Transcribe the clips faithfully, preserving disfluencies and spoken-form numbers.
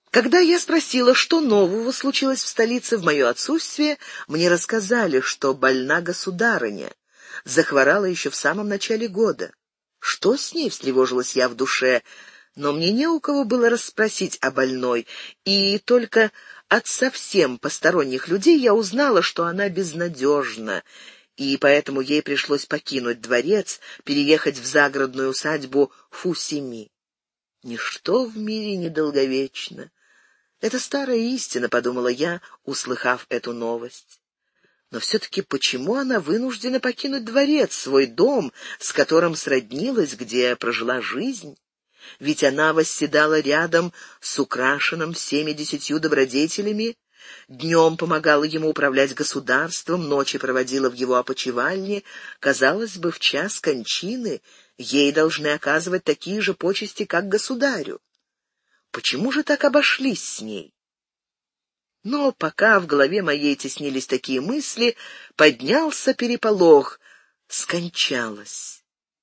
Когда я спросила, что нового случилось в столице в мое отсутствие, мне рассказали, что больна государыня. Захворала еще в самом начале года. Что с ней, встревожилась я в душе, но мне не у кого было расспросить о больной, и только от совсем посторонних людей я узнала, что она безнадежна, и поэтому ей пришлось покинуть дворец, переехать в загородную усадьбу Фусими. Ничто в мире недолговечно. Это старая истина, подумала я, услыхав эту новость. Но все-таки почему она вынуждена покинуть дворец, свой дом, с которым сроднилась, где прожила жизнь? Ведь она восседала рядом с украшенным всеми десятью добродетелями, днем помогала ему управлять государством, ночи проводила в его опочивальне. Казалось бы, в час кончины ей должны оказывать такие же почести, как государю. Почему же так обошлись с ней? Но пока в голове моей теснились такие мысли, поднялся переполох. Скончалась.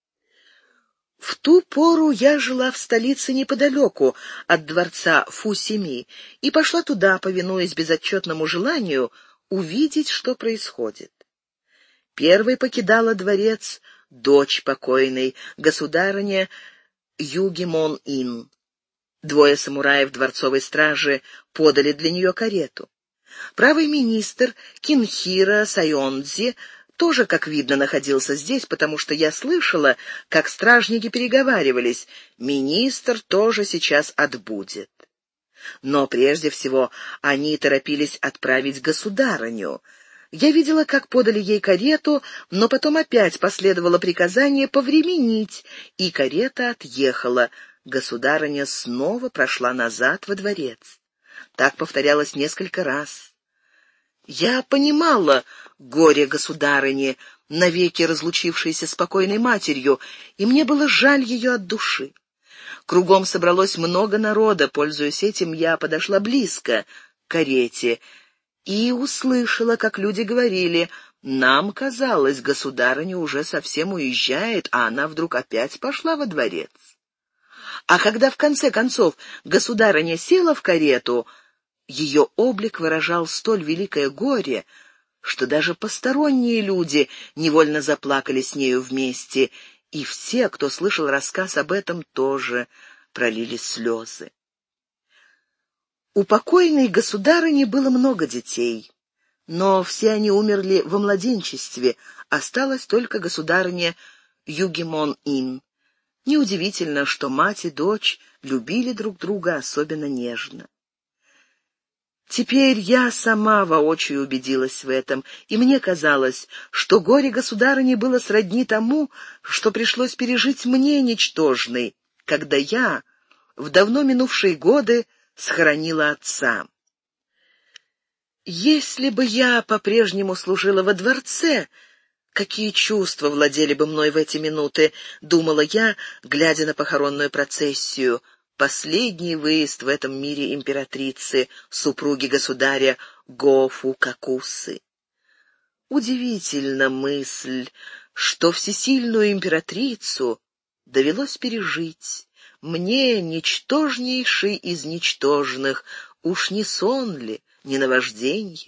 В ту пору я жила в столице неподалеку от дворца Фусими и пошла туда, повинуясь безотчетному желанию увидеть, что происходит. Первой покидала дворец дочь покойной, государыня Югимон-ин. Двое самураев дворцовой стражи подали для нее карету. Правый министр Кинхира Сайондзи тоже, как видно, находился здесь, потому что я слышала, как стражники переговаривались: министр тоже сейчас отбудет. Но прежде всего они торопились отправить государыню. Я видела, как подали ей карету, но потом опять последовало приказание повременить, и карета отъехала. Государыня снова прошла назад во дворец. Так повторялось несколько раз. Я понимала горе государыни, навеки разлучившейся с покойной матерью, и мне было жаль ее от души. Кругом собралось много народа. Пользуясь этим, я подошла близко к карете и услышала, как люди говорили: «Нам казалось, государыня уже совсем уезжает, а она вдруг опять пошла во дворец». А когда в конце концов государыня села в карету, ее облик выражал столь великое горе, что даже посторонние люди невольно заплакали с нею вместе, и все, кто слышал рассказ об этом, тоже пролили слезы. У покойной государыни было много детей, но все они умерли во младенчестве, осталась только государыня Югимон-ин. Неудивительно, что мать и дочь любили друг друга особенно нежно. Теперь я сама воочию убедилась в этом, и мне казалось, что горе государыни было сродни тому, что пришлось пережить мне, ничтожной, когда я в давно минувшие годы схоронила отца. Если бы я по-прежнему служила во дворце, какие чувства владели бы мной в эти минуты, думала я, глядя на похоронную процессию, последний выезд в этом мире императрицы, супруги государя Го-Фу-Какусы. Удивительна мысль, что всесильную императрицу довелось пережить мне, ничтожнейшей из ничтожных, уж не сон ли, не наважденье.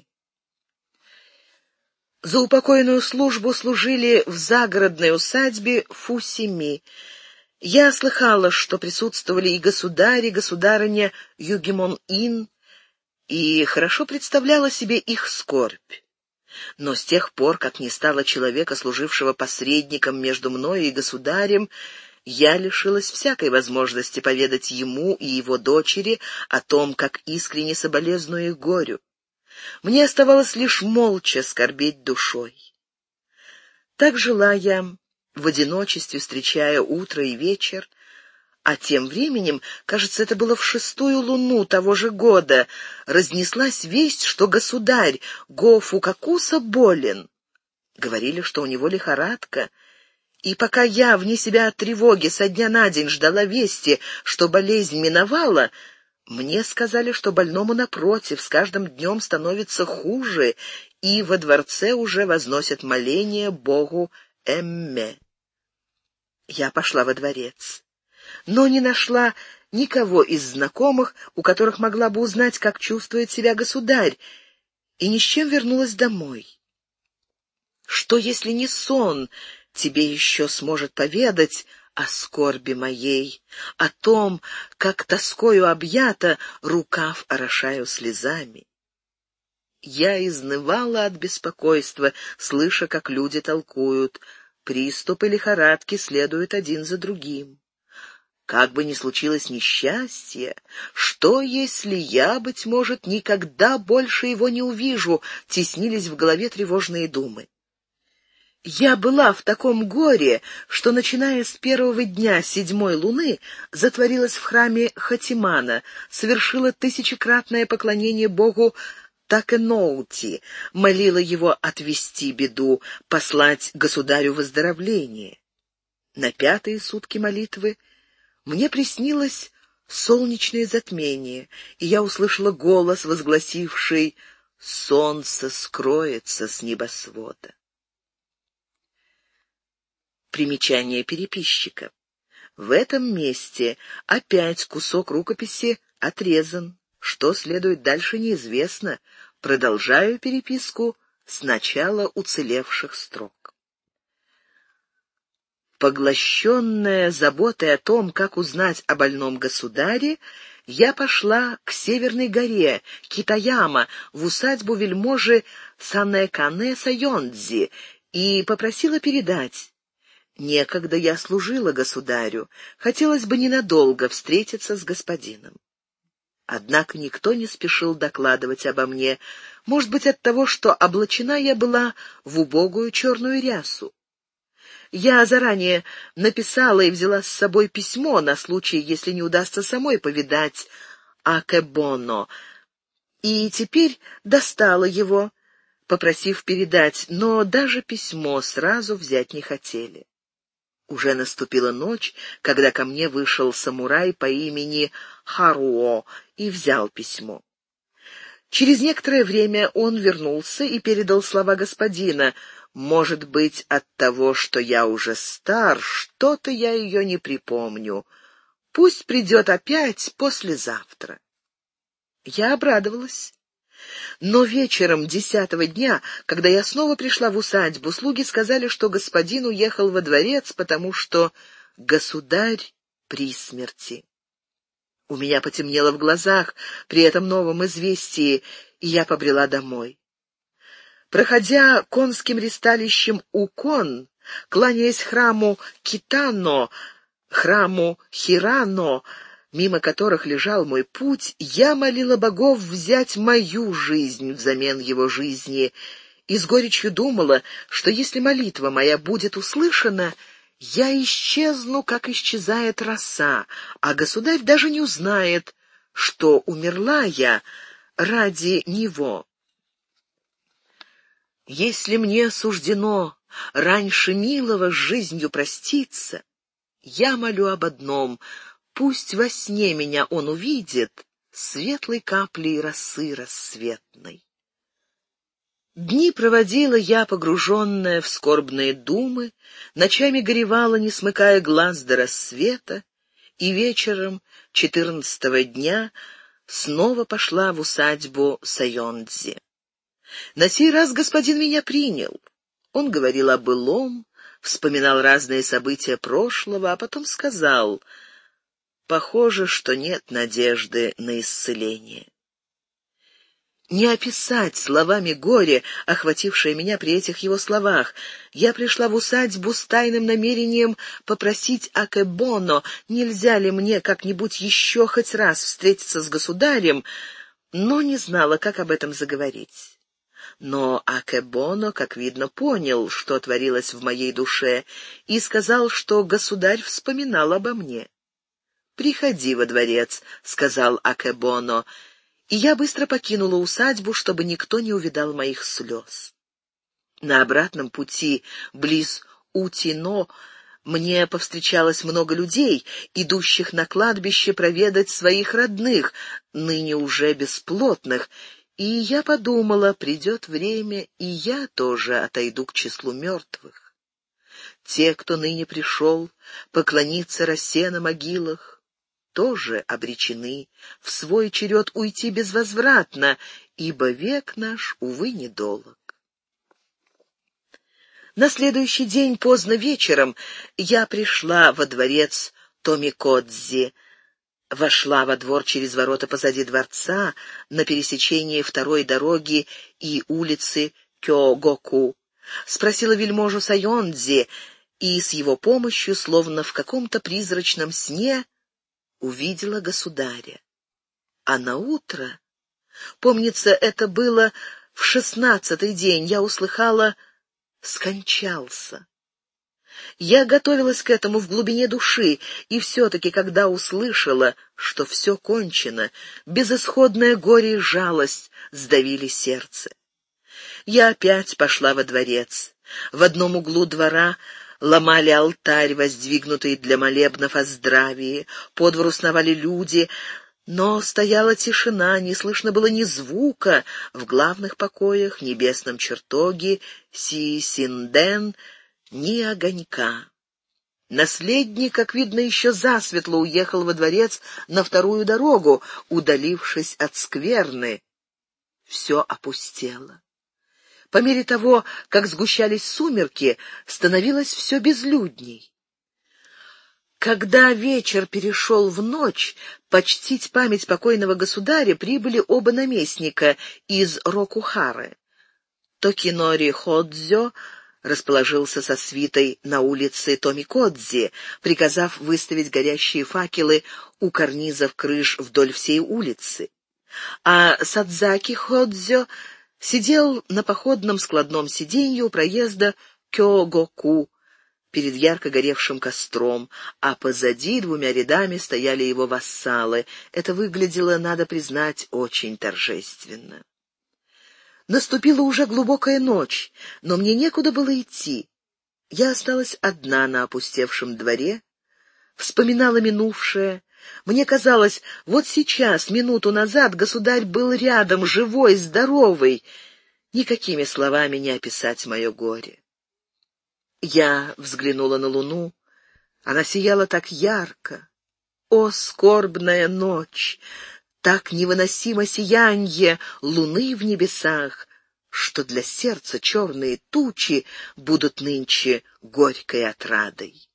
За упокойную службу служили в загородной усадьбе Фусими. Я слыхала, что присутствовали и государь, и государыня Югимон-ин, и хорошо представляла себе их скорбь. Но с тех пор, как не стало человека, служившего посредником между мною и государем, я лишилась всякой возможности поведать ему и его дочери о том, как искренне соболезную их горю. Мне оставалось лишь молча скорбеть душой. Так жила я в одиночестве, встречая утро и вечер, а тем временем, кажется, это было в шестую луну того же года, разнеслась весть, что государь Го-Фу-Какуса болен. Говорили, что у него лихорадка, и пока я вне себя от тревоги со дня на день ждала вести, что болезнь миновала, мне сказали, что больному, напротив, с каждым днем становится хуже, и во дворце уже возносят моления богу Эмме. Я пошла во дворец, но не нашла никого из знакомых, у которых могла бы узнать, как чувствует себя государь, и ни с чем вернулась домой. Что, если не сон тебе еще сможет поведать о скорби моей, о том, как тоскою объята рукав орошаю слезами? Я изнывала от беспокойства, слыша, как люди толкуют. Приступы лихорадки следуют один за другим. Как бы ни случилось несчастье, что, если я, быть может, никогда больше его не увижу, теснились в голове тревожные думы. Я была в таком горе, что, начиная с первого дня седьмой луны, затворилась в храме Хатимана, совершила тысячекратное поклонение богу Такеноути, молила его отвести беду, послать государю выздоровление. На пятые сутки молитвы мне приснилось солнечное затмение, и я услышала голос, возгласивший: «Солнце скроется с небосвода». Примечание переписчика. В этом месте опять кусок рукописи отрезан. Что следует дальше, неизвестно. Продолжаю переписку с начала уцелевших строк. Поглощенная заботой о том, как узнать о больном государе, я пошла к Северной горе, Китаяма, в усадьбу вельможи Санэкане Сайондзи, и попросила передать: «Некогда я служила государю, хотелось бы ненадолго встретиться с господином». Однако никто не спешил докладывать обо мне, может быть, от того, что облачена я была в убогую черную рясу. Я заранее написала и взяла с собой письмо на случай, если не удастся самой повидать Акэбоно, и теперь достала его, попросив передать, но даже письмо сразу взять не хотели. Уже наступила ночь, когда ко мне вышел самурай по имени Харуо и взял письмо. Через некоторое время он вернулся и передал слова господина: «Может быть, от того, что я уже стар, что-то я ее не припомню. Пусть придет опять послезавтра». Я обрадовалась. Но вечером десятого дня, когда я снова пришла в усадьбу, слуги сказали, что господин уехал во дворец, потому что государь при смерти. У меня потемнело в глазах при этом новом известии, и я побрела домой. Проходя конским ристалищем Укон, кланяясь храму Китано, храму Хирано, мимо которых лежал мой путь, я молила богов взять мою жизнь взамен его жизни, и с горечью думала, что если молитва моя будет услышана, я исчезну, как исчезает роса, а государь даже не узнает, что умерла я ради него. Если мне суждено раньше милого с жизнью проститься, я молю об одном: пусть во сне меня он увидит светлой каплей росы рассветной. Дни проводила я, погруженная в скорбные думы, ночами горевала, не смыкая глаз до рассвета, и вечером четырнадцатого дня снова пошла в усадьбу Сайондзи. На сей раз господин меня принял. Он говорил о былом, вспоминал разные события прошлого, а потом сказал: «Похоже, что нет надежды на исцеление». Не описать словами горе, охватившее меня при этих его словах. Я пришла в усадьбу с тайным намерением попросить Акэбоно, нельзя ли мне как-нибудь еще хоть раз встретиться с государем, но не знала, как об этом заговорить. Но Акэбоно, как видно, понял, что творилось в моей душе, и сказал, что государь вспоминал обо мне. «Приходи во дворец», — сказал Акэбоно, и я быстро покинула усадьбу, чтобы никто не увидал моих слез. На обратном пути, близ Утино, мне повстречалось много людей, идущих на кладбище проведать своих родных, ныне уже бесплотных, и я подумала, придет время, и я тоже отойду к числу мертвых. Те, кто ныне пришел поклониться росе на могилах, тоже обречены в свой черед уйти безвозвратно, ибо век наш, увы, недолог. На следующий день поздно вечером я пришла во дворец Томикодзи, вошла во двор через ворота позади дворца на пересечении второй дороги и улицы Кёгоку, спросила вельможу Сайондзи, и с его помощью, словно в каком-то призрачном сне, увидела государя. А наутро, помнится, это было в шестнадцатый день, я услыхала: скончался. Я готовилась к этому в глубине души, и все-таки, когда услышала, что все кончено, безысходное горе и жалость сдавили сердце. Я опять пошла во дворец. В одном углу двора ломали алтарь, воздвигнутый для молебнов о здравии, по двору сновали люди, но стояла тишина, не слышно было ни звука в главных покоях, небесном чертоге Си-Синден, ни огонька. Наследник, как видно, еще засветло уехал во дворец на вторую дорогу, удалившись от скверны. Все опустело. По мере того, как сгущались сумерки, становилось все безлюдней. Когда вечер перешел в ночь, почтить память покойного государя прибыли оба наместника из Рокухары. Токинори Ходзё расположился со свитой на улице Томикодзи, приказав выставить горящие факелы у карнизов крыш вдоль всей улицы. А Садзаки Ходзё сидел на походном складном сиденье у проезда Кёгоку перед ярко горевшим костром, а позади двумя рядами стояли его вассалы. Это выглядело, надо признать, очень торжественно. Наступила уже глубокая ночь, но мне некуда было идти. Я осталась одна на опустевшем дворе, вспоминала минувшее. Мне казалось, вот сейчас, минуту назад, государь был рядом, живой, здоровый. Никакими словами не описать мое горе. Я взглянула на луну. Она сияла так ярко. О, скорбная ночь! Так невыносимо сиянье луны в небесах, что для сердца черные тучи будут нынче горькой отрадой.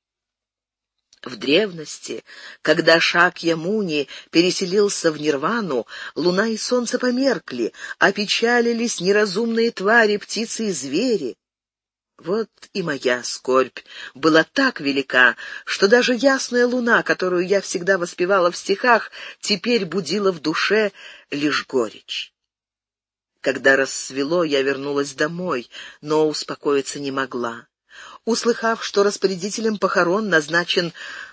В древности, когда Шакья-Муни переселился в Нирвану, луна и солнце померкли, опечалились неразумные твари, птицы и звери. Вот и моя скорбь была так велика, что даже ясная луна, которую я всегда воспевала в стихах, теперь будила в душе лишь горечь. Когда рассвело, я вернулась домой, но успокоиться не могла. Услыхав, что распорядителем похорон назначен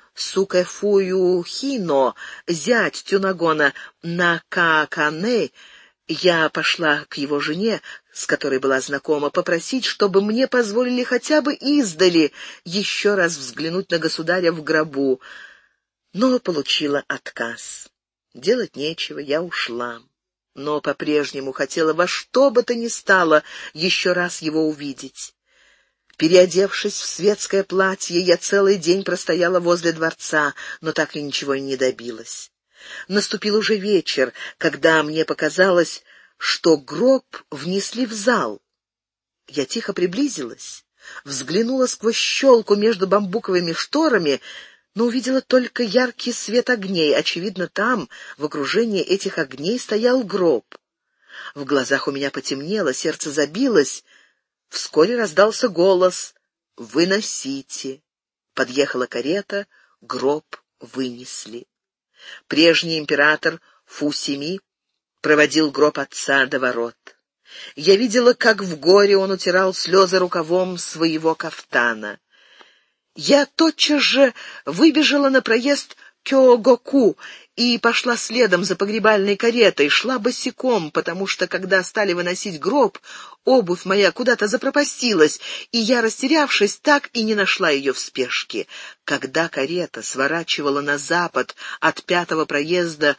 Сукэфую Хино, зять Тюнагона Накаакане, я пошла к его жене, с которой была знакома, попросить, чтобы мне позволили хотя бы издали еще раз взглянуть на государя в гробу, но получила отказ. Делать нечего, я ушла, но по-прежнему хотела во что бы то ни стало еще раз его увидеть. Переодевшись в светское платье, я целый день простояла возле дворца, но так и ничего и не добилась. Наступил уже вечер, когда мне показалось, что гроб внесли в зал. Я тихо приблизилась, взглянула сквозь щелку между бамбуковыми шторами, но увидела только яркий свет огней. Очевидно, там, в окружении этих огней, стоял гроб. В глазах у меня потемнело, сердце забилось. Вскоре раздался голос: «Выносите». Подъехала карета, гроб вынесли. Прежний император Фусими проводил гроб отца до ворот. Я видела, как в горе он утирал слезы рукавом своего кафтана. Я тотчас же выбежала на проезд Кёгоку и пошла следом за погребальной каретой, шла босиком, потому что, когда стали выносить гроб, обувь моя куда-то запропастилась, и я, растерявшись, так и не нашла ее в спешке. Когда карета сворачивала на запад от пятого проезда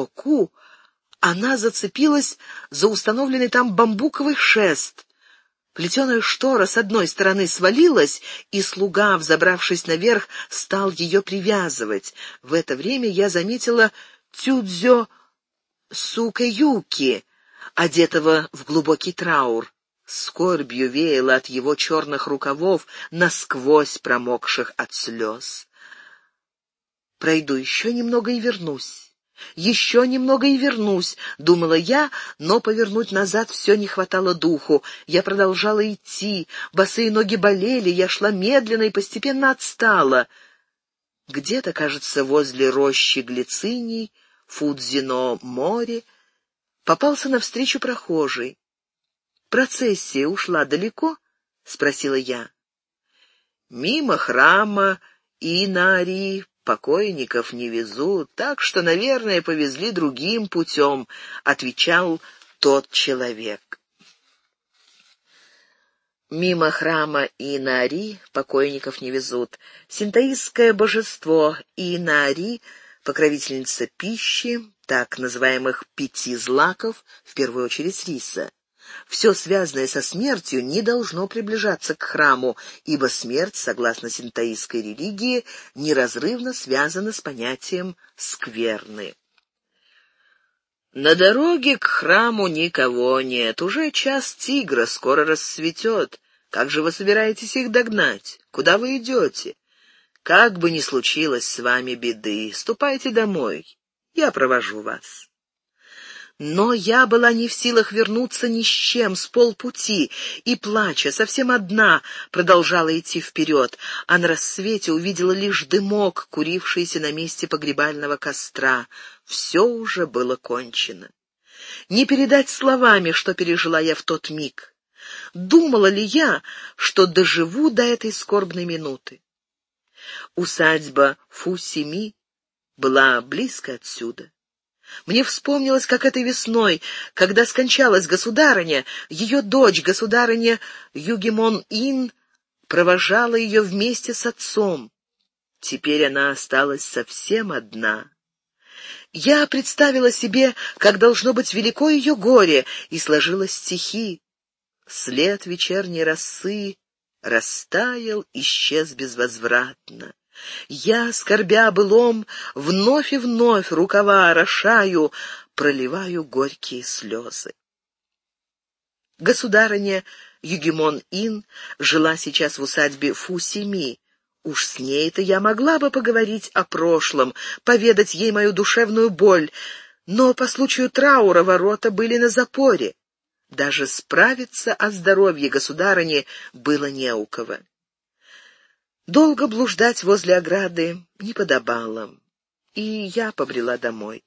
Кёгоку, она зацепилась за установленный там бамбуковый шест. Плетеная штора с одной стороны свалилась, и слуга, взобравшись наверх, стал ее привязывать. В это время я заметила Цюдзё Сукэюки, одетого в глубокий траур. Скорбью веяло от его черных рукавов, насквозь промокших от слез. «Пройду еще немного и вернусь. Еще немного и вернусь», — думала я, но повернуть назад все не хватало духу. Я продолжала идти, босые ноги болели, я шла медленно и постепенно отстала. Где-то, кажется, возле рощи глициний, Фудзино-море, попался навстречу прохожий. «Процессия ушла далеко?» — спросила я. «Мимо храма Инари покойников не везут, так что, наверное, повезли другим путем», — отвечал тот человек. Мимо храма Инари покойников не везут. Синтоистское божество Инари, покровительница пищи, так называемых пяти злаков, в первую очередь риса. Все связанное со смертью не должно приближаться к храму, ибо смерть, согласно синтоистской религии, неразрывно связана с понятием скверны. На дороге к храму никого нет. Уже час тигра, скоро рассветет. Как же вы собираетесь их догнать? Куда вы идете? Как бы ни случилось с вами беды, ступайте домой. Я провожу вас. Но я была не в силах вернуться ни с чем, с полпути, и, плача, совсем одна, продолжала идти вперед, а на рассвете увидела лишь дымок, курившийся на месте погребального костра. Все уже было кончено. Не передать словами, что пережила я в тот миг. Думала ли я, что доживу до этой скорбной минуты? Усадьба Фусими была близко отсюда. Мне вспомнилось, как этой весной, когда скончалась государыня, ее дочь, государыня Югимон-ин, провожала ее вместе с отцом. Теперь она осталась совсем одна. Я представила себе, как должно быть велико ее горе, и сложила стихи. След вечерней росы растаял, исчез безвозвратно. Я, скорбя о былом, вновь и вновь рукава орошаю, проливаю горькие слезы. Государыня Югимон-ин жила сейчас в усадьбе Фусими. Уж с ней-то я могла бы поговорить о прошлом, поведать ей мою душевную боль, но по случаю траура ворота были на запоре. Даже справиться о здоровье государыни было не у кого. Долго блуждать возле ограды не подобало, и я побрела домой.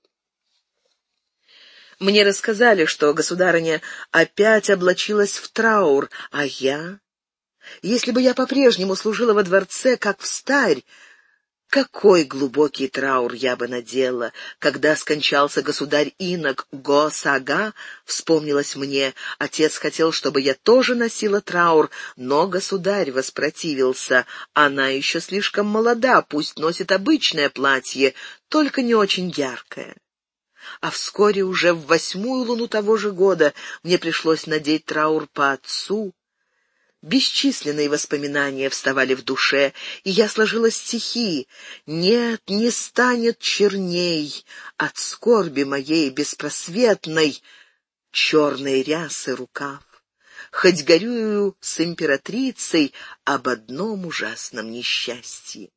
Мне рассказали, что государыня опять облачилась в траур, а я... Если бы я по-прежнему служила во дворце, как встарь, какой глубокий траур я бы надела. Когда скончался государь-инок Го-Сага, вспомнилось мне, отец хотел, чтобы я тоже носила траур, но государь воспротивился. Она еще слишком молода, пусть носит обычное платье, только не очень яркое. А вскоре, уже в восьмую луну того же года, мне пришлось надеть траур по отцу. Бесчисленные воспоминания вставали в душе, и я сложила стихи. «Нет, не станет черней от скорби моей беспросветной черной рясы рукав, хоть горюю с императрицей об одном ужасном несчастье».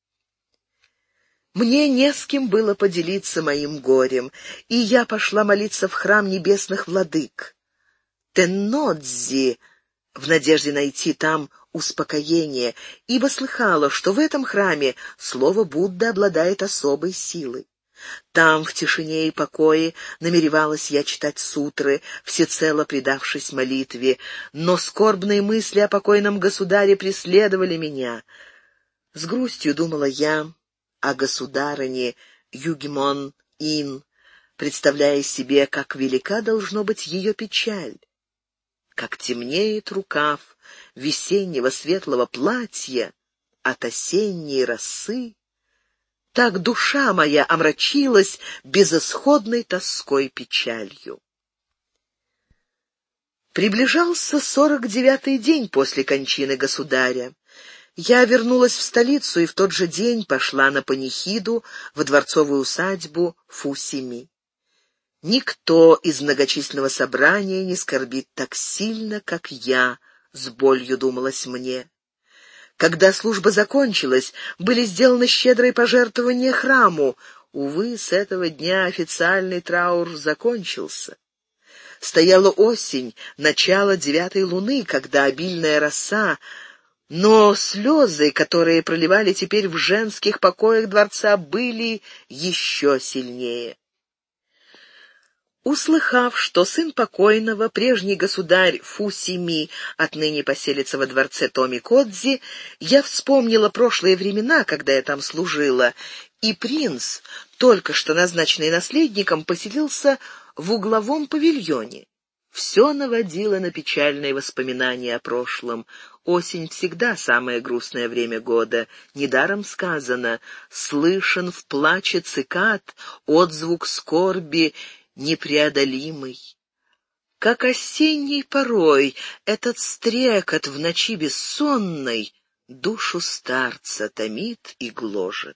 Мне не с кем было поделиться моим горем, и я пошла молиться в храм небесных владык. Теннодзи, в надежде найти там успокоение, ибо слыхала, что в этом храме слово Будды обладает особой силой. Там, в тишине и покое, намеревалась я читать сутры, всецело предавшись молитве, но скорбные мысли о покойном государе преследовали меня. С грустью думала я о государыне Югимон-ин, представляя себе, как велика должно быть ее печаль. Как темнеет рукав весеннего светлого платья от осенней росы, так душа моя омрачилась безысходной тоской печалью. Приближался сорок девятый день после кончины государя. Я вернулась в столицу и в тот же день пошла на панихиду в дворцовую усадьбу Фусими. Никто из многочисленного собрания не скорбит так сильно, как я, с болью думалось мне. Когда служба закончилась, были сделаны щедрые пожертвования храму. Увы, с этого дня официальный траур закончился. Стояла осень, начало девятой луны, когда обильная роса, но слезы, которые проливали теперь в женских покоях дворца, были еще сильнее. Услыхав, что сын покойного, прежний государь Фусими, отныне поселится во дворце Томикодзи, я вспомнила прошлые времена, когда я там служила, и принц, только что назначенный наследником, поселился в угловом павильоне. Все наводило на печальные воспоминания о прошлом. Осень всегда самое грустное время года. Недаром сказано: «Слышен в плаче цикад отзвук скорби непреодолимый». Как осенний порой этот стрекот в ночи бессонной душу старца томит и гложет.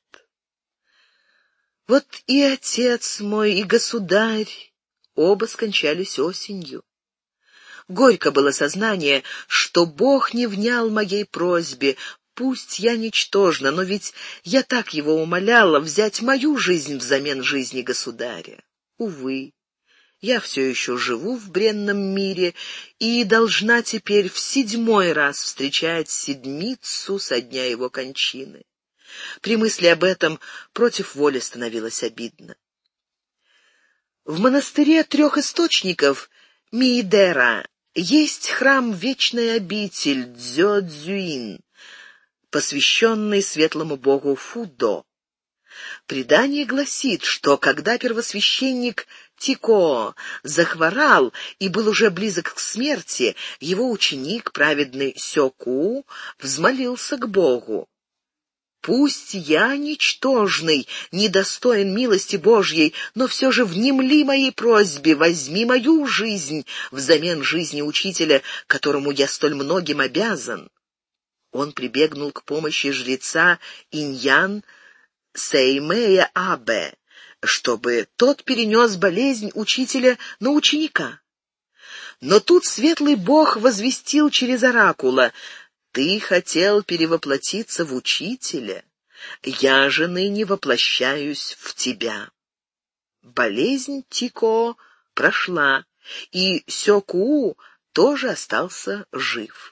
Вот и отец мой, и государь оба скончались осенью. Горько было сознание, что Бог не внял моей просьбе. Пусть я ничтожна, но ведь я так его умоляла взять мою жизнь взамен жизни государя. Увы, я все еще живу в бренном мире и должна теперь в седьмой раз встречать седмицу со дня его кончины. При мысли об этом против воли становилось обидно. В монастыре трех источников Миидера есть храм вечной обитель Дзёдзюин, посвященный светлому богу Фудо. Предание гласит, что когда первосвященник Тикоо захворал и был уже близок к смерти, его ученик, праведный Сёку, взмолился к Богу: «Пусть я, ничтожный, недостоин милости Божьей, но все же внемли моей просьбе, возьми мою жизнь взамен жизни учителя, которому я столь многим обязан». Он прибегнул к помощи жреца Иньян Сеймея Абе, чтобы тот перенес болезнь учителя на ученика. Но тут светлый бог возвестил через оракула: «Ты хотел перевоплотиться в учителя, я же ныне воплощаюсь в тебя». Болезнь Тико прошла, и Сёку тоже остался жив.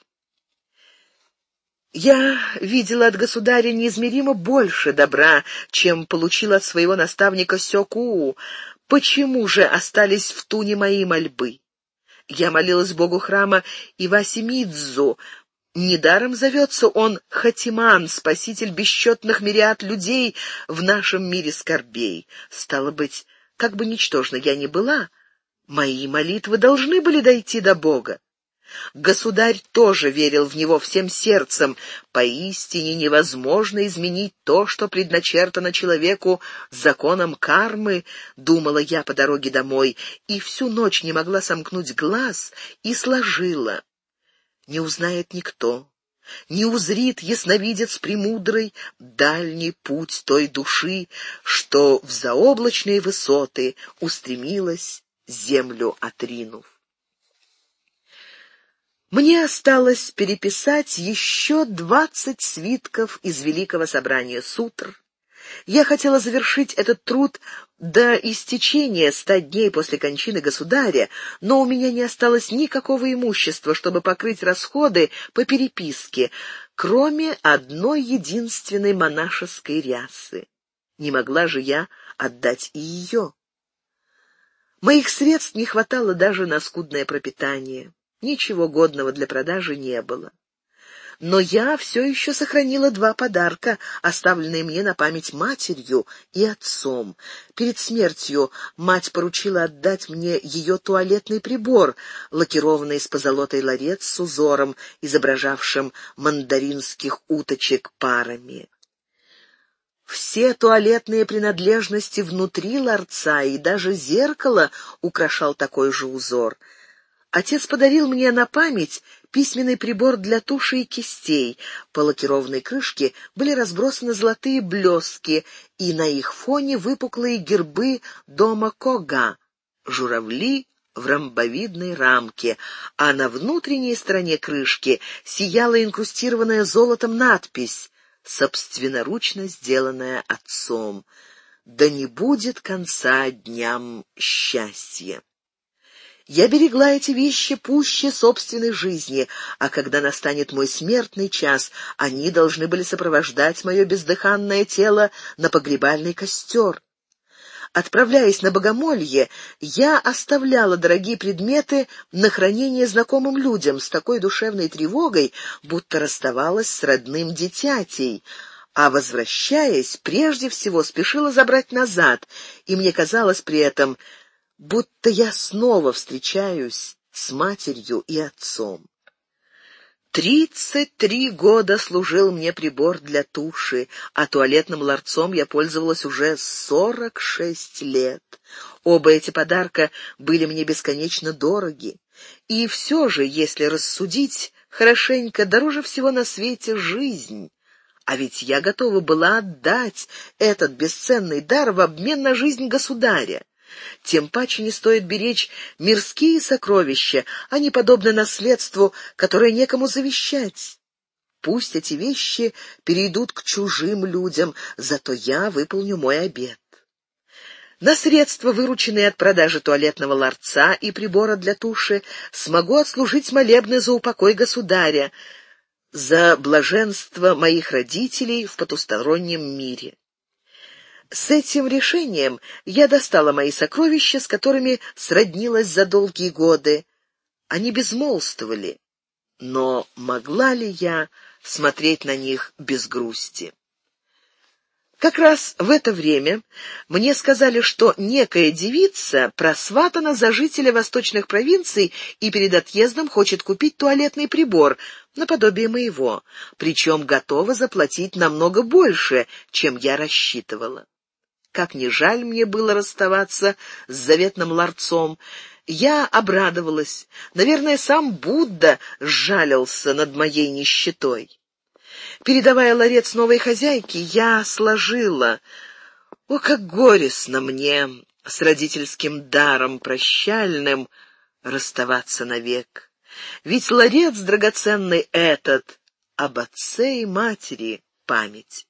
Я видела от государя неизмеримо больше добра, чем получила от своего наставника Сёку. Почему же остались в туне мои мольбы? Я молилась богу храма Ивасимидзу. Недаром зовется он Хатиман, спаситель бесчетных мириад людей в нашем мире скорбей. Стало быть, как бы ничтожна я ни была, мои молитвы должны были дойти до Бога. Государь тоже верил в него всем сердцем. Поистине невозможно изменить то, что предначертано человеку законом кармы, думала я по дороге домой, и всю ночь не могла сомкнуть глаз и сложила: не узнает никто, не узрит ясновидец премудрый дальний путь той души, что в заоблачные высоты устремилась, землю отринув. Мне осталось переписать еще двадцать свитков из Великого собрания сутр. Я хотела завершить этот труд до истечения ста дней после кончины государя, но у меня не осталось никакого имущества, чтобы покрыть расходы по переписке, кроме одной единственной монашеской рясы. Не могла же я отдать и ее. Моих средств не хватало даже на скудное пропитание. Ничего годного для продажи не было. Но я все еще сохранила два подарка, оставленные мне на память матерью и отцом. Перед смертью мать поручила отдать мне ее туалетный прибор, лакированный с позолотой ларец с узором, изображавшим мандаринских уточек парами. Все туалетные принадлежности внутри ларца и даже зеркало украшал такой же узор. Отец подарил мне на память письменный прибор для туши и кистей. По лакированной крышке были разбросаны золотые блестки, и на их фоне выпуклые гербы дома Кога — журавли в ромбовидной рамке, а на внутренней стороне крышки сияла инкрустированная золотом надпись, собственноручно сделанная отцом: «Да не будет конца дням счастья». Я берегла эти вещи пуще собственной жизни, а когда настанет мой смертный час, они должны были сопровождать мое бездыханное тело на погребальный костер. Отправляясь на богомолье, я оставляла дорогие предметы на хранение знакомым людям с такой душевной тревогой, будто расставалась с родным дитятей, а, возвращаясь, прежде всего спешила забрать назад, и мне казалось при этом, будто я снова встречаюсь с матерью и отцом. Тридцать три года служил мне прибор для туши, а туалетным ларцом я пользовалась уже сорок шесть лет. Оба эти подарка были мне бесконечно дороги. И все же, если рассудить хорошенько, дороже всего на свете жизнь. А ведь я готова была отдать этот бесценный дар в обмен на жизнь государя. Тем паче не стоит беречь мирские сокровища, они подобны наследству, которое некому завещать. Пусть эти вещи перейдут к чужим людям, зато я выполню мой обет. На средства, вырученные от продажи туалетного ларца и прибора для туши, смогу отслужить молебны за упокой государя, за блаженство моих родителей в потустороннем мире. С этим решением я достала мои сокровища, с которыми сроднилась за долгие годы. Они безмолвствовали, но могла ли я смотреть на них без грусти? Как раз в это время мне сказали, что некая девица просватана за жителя восточных провинций и перед отъездом хочет купить туалетный прибор, наподобие моего, причем готова заплатить намного больше, чем я рассчитывала. Как ни жаль мне было расставаться с заветным ларцом, я обрадовалась. Наверное, сам Будда сжалился над моей нищетой. Передавая ларец новой хозяйке, я сложила: «О, как горестно мне с родительским даром прощальным расставаться навек! Ведь ларец драгоценный этот об отце и матери память».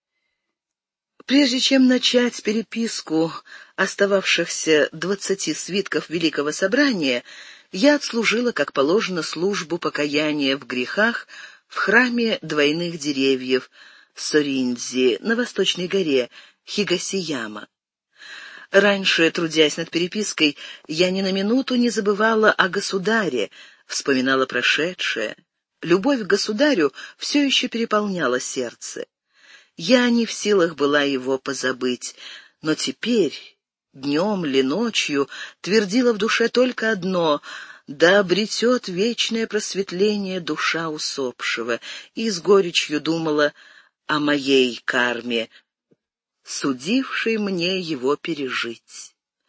Прежде чем начать переписку остававшихся двадцати свитков Великого Собрания, я отслужила, как положено, службу покаяния в грехах в храме двойных деревьев Соринзи на Восточной горе Хигасияма. Раньше, трудясь над перепиской, я ни на минуту не забывала о государе, вспоминала прошедшее. Любовь к государю все еще переполняла сердце. Я не в силах была его позабыть, но теперь, днем ли ночью, твердила в душе только одно: да обретет вечное просветление душа усопшего, и с горечью думала о моей карме, судившей мне его пережить.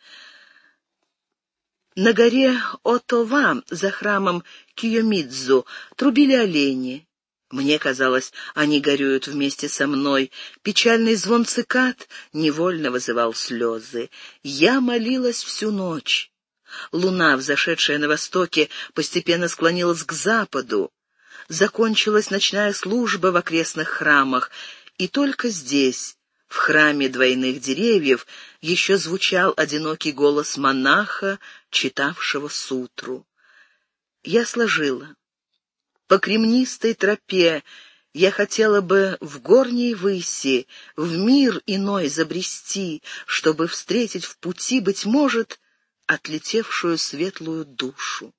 На горе Отова, за храмом Кийомидзу, трубили олени. Мне казалось, они горюют вместе со мной. Печальный звон цикад невольно вызывал слезы. Я молилась всю ночь. Луна, взошедшая на востоке, постепенно склонилась к западу. Закончилась ночная служба в окрестных храмах, и только здесь, в храме двойных деревьев, еще звучал одинокий голос монаха, читавшего сутру. Я сложила: по кремнистой тропе я хотела бы в горней выси, в мир иной забрести, чтобы встретить в пути, быть может, отлетевшую светлую душу.